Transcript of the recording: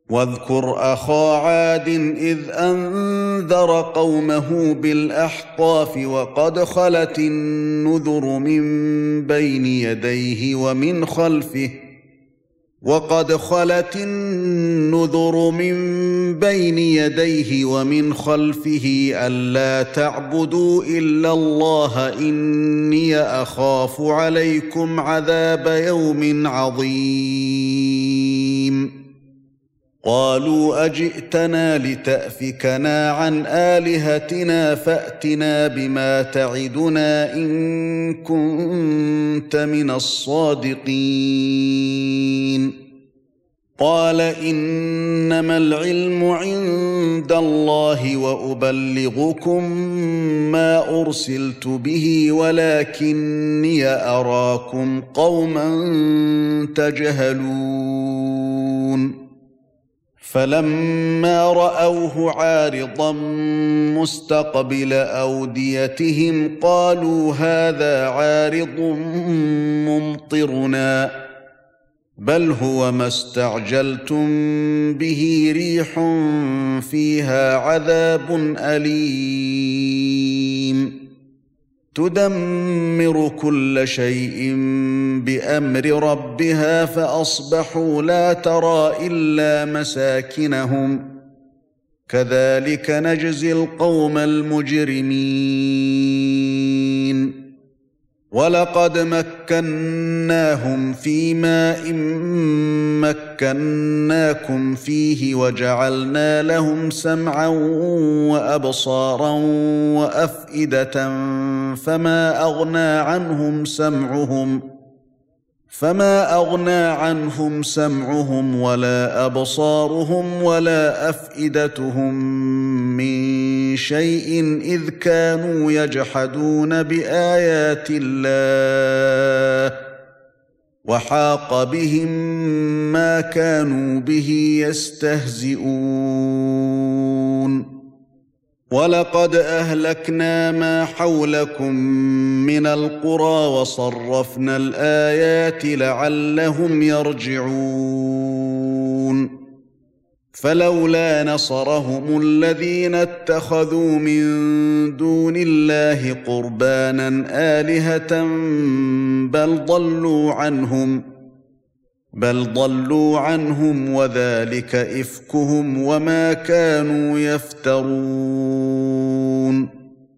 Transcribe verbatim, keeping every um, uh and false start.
واذكر أخا عاد إذ أنذر قومه بالأحقاف وقد خلت النذر من بين يديه ومن خلفه وقد خلت النذر من بين يديه ومن خلفه ألا تعبدوا إلا الله إني أخاف عليكم عذاب يوم عظيم قالوا أجئتنا لتأفكنا عن آلهتنا فأتنا بما تعدنا إن كنت من الصادقين قال إنما العلم عند الله وأبلغكم ما أرسلت به ولكني أراكم قوما تجهلون فلما رأوه عارضا مستقبل أوديتهم قالوا هذا عارض ممطرنا بل هو ما استعجلتم به ريح فيها عذاب أليم تدمر كل شيء بأمر ربها فأصبحوا لا ترى إلا مساكنهم كذلك نجزي القوم المجرمين ولقد مكناهم في ماء مكناكم فيه وجعلنا لهم سمعا وأبصارا وأفئدة فما أغنى عنهم سمعهم فما أغنى عنهم سمعهم ولا أبصارهم ولا أفئدتهم من شيء إذ كانوا يجحدون بآيات الله وحاق بهم ما كانوا به يستهزئون ولقد أهلكنا ما حولكم من القرى وصرفنا الآيات لعلهم يرجعون فلولا نصرهم الذين اتخذوا من دون الله قربانا آلهة بل ضلوا عنهم بل ضلوا عنهم وذلك إفكهم وما كانوا يفترون